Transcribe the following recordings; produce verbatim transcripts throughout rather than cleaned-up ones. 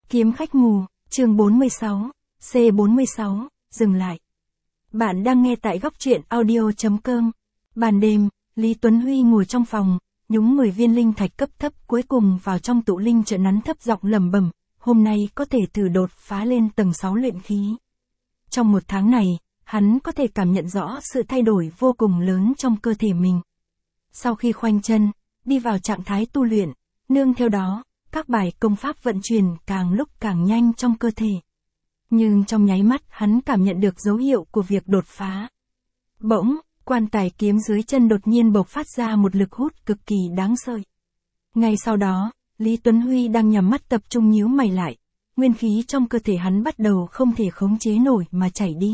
Kiếm khách mù, chương bốn mươi sáu, C bốn mươi sáu, dừng lại. Bạn đang nghe tại góc truyện audio.com. Ban đêm, Lý Tuấn Huy ngồi trong phòng, nhúng mười viên linh thạch cấp thấp cuối cùng vào trong tụ linh trợ nắn thấp giọng lẩm bẩm, hôm nay có thể thử đột phá lên tầng sáu luyện khí. Trong một tháng này, hắn có thể cảm nhận rõ sự thay đổi vô cùng lớn trong cơ thể mình. Sau khi khoanh chân, đi vào trạng thái tu luyện, nương theo đó, các bài công pháp vận chuyển càng lúc càng nhanh trong cơ thể. Nhưng trong nháy mắt hắn cảm nhận được dấu hiệu của việc đột phá. Bỗng, quan tài kiếm dưới chân đột nhiên bộc phát ra một lực hút cực kỳ đáng sợ. Ngay sau đó, Lý Tuấn Huy đang nhắm mắt tập trung nhíu mày lại, nguyên khí trong cơ thể hắn bắt đầu không thể khống chế nổi mà chảy đi.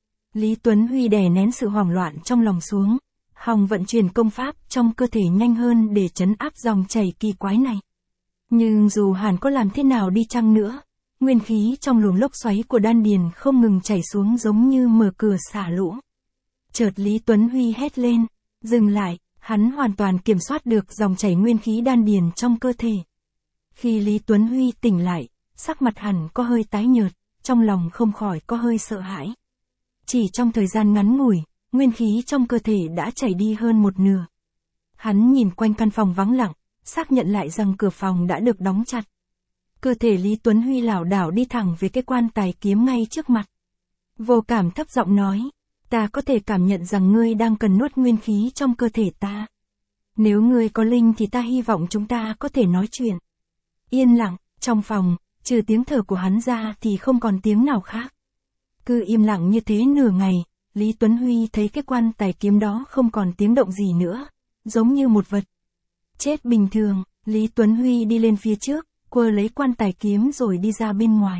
Lý Tuấn Huy đè nén sự hoảng loạn trong lòng xuống, hòng vận chuyển công pháp trong cơ thể nhanh hơn để trấn áp dòng chảy kỳ quái này. Nhưng dù hắn có làm thế nào đi chăng nữa, nguyên khí trong luồng lốc xoáy của đan điền không ngừng chảy xuống giống như mở cửa xả lũ. Chợt Lý Tuấn Huy hét lên, dừng lại, hắn hoàn toàn kiểm soát được dòng chảy nguyên khí đan điền trong cơ thể. Khi Lý Tuấn Huy tỉnh lại, sắc mặt hắn có hơi tái nhợt, trong lòng không khỏi có hơi sợ hãi. Chỉ trong thời gian ngắn ngủi, nguyên khí trong cơ thể đã chảy đi hơn một nửa. Hắn nhìn quanh căn phòng vắng lặng, xác nhận lại rằng cửa phòng đã được đóng chặt. Cơ thể Lý Tuấn Huy lảo đảo đi thẳng về cái quan tài kiếm ngay trước mặt. Vô Cảm thấp giọng nói, ta có thể cảm nhận rằng ngươi đang cần nuốt nguyên khí trong cơ thể ta. Nếu ngươi có linh thì ta hy vọng chúng ta có thể nói chuyện. Yên lặng, trong phòng, trừ tiếng thở của hắn ra thì không còn tiếng nào khác. Cứ im lặng như thế nửa ngày, Lý Tuấn Huy thấy cái quan tài kiếm đó không còn tiếng động gì nữa, giống như một vật chết bình thường. Lý Tuấn Huy đi lên phía trước, quơ lấy quan tài kiếm rồi đi ra bên ngoài.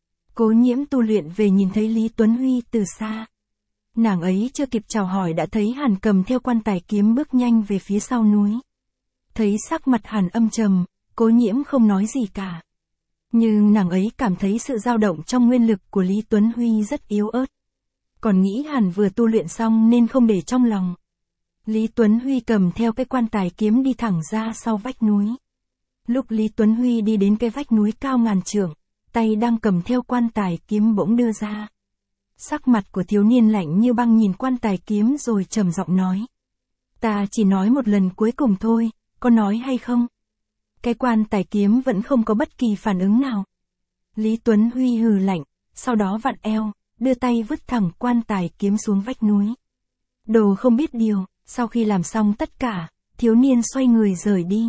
Cố Nhiễm tu luyện về nhìn thấy Lý Tuấn Huy từ xa. Nàng ấy chưa kịp chào hỏi đã thấy hắn cầm theo quan tài kiếm bước nhanh về phía sau núi. Thấy sắc mặt hắn âm trầm, Cố Nhiễm không nói gì cả. Nhưng nàng ấy cảm thấy sự dao động trong nguyên lực của Lý Tuấn Huy rất yếu ớt. Còn nghĩ hắn vừa tu luyện xong nên không để trong lòng. Lý Tuấn Huy cầm theo cái quan tài kiếm đi thẳng ra sau vách núi. Lúc Lý Tuấn Huy đi đến cái vách núi cao ngàn trượng, tay đang cầm theo quan tài kiếm bỗng đưa ra. Sắc mặt của thiếu niên lạnh như băng nhìn quan tài kiếm rồi trầm giọng nói. Ta chỉ nói một lần cuối cùng thôi, có nói hay không? Cái quan tài kiếm vẫn không có bất kỳ phản ứng nào. Lý Tuấn Huy hừ lạnh, sau đó vặn eo, đưa tay vứt thẳng quan tài kiếm xuống vách núi. Đồ không biết điều, sau khi làm xong tất cả, thiếu niên xoay người rời đi.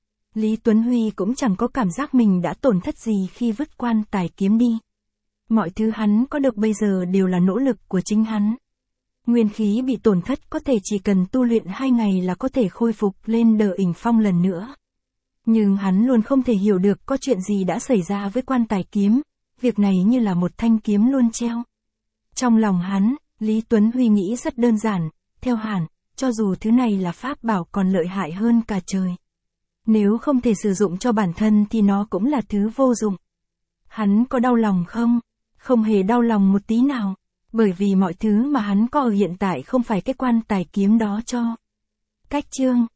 Lý Tuấn Huy cũng chẳng có cảm giác mình đã tổn thất gì khi vứt quan tài kiếm đi. Mọi thứ hắn có được bây giờ đều là nỗ lực của chính hắn. Nguyên khí bị tổn thất có thể chỉ cần tu luyện hai ngày là có thể khôi phục lên đờ đỉnh phong lần nữa. Nhưng hắn luôn không thể hiểu được có chuyện gì đã xảy ra với quan tài kiếm, việc này như là một thanh kiếm luôn treo. Trong lòng hắn, Lý Tuấn Huy nghĩ rất đơn giản, theo hắn, cho dù thứ này là pháp bảo còn lợi hại hơn cả trời. Nếu không thể sử dụng cho bản thân thì nó cũng là thứ vô dụng. Hắn có đau lòng không? Không hề đau lòng một tí nào, bởi vì mọi thứ mà hắn có ở hiện tại không phải cái quan tài kiếm đó cho. Cách chương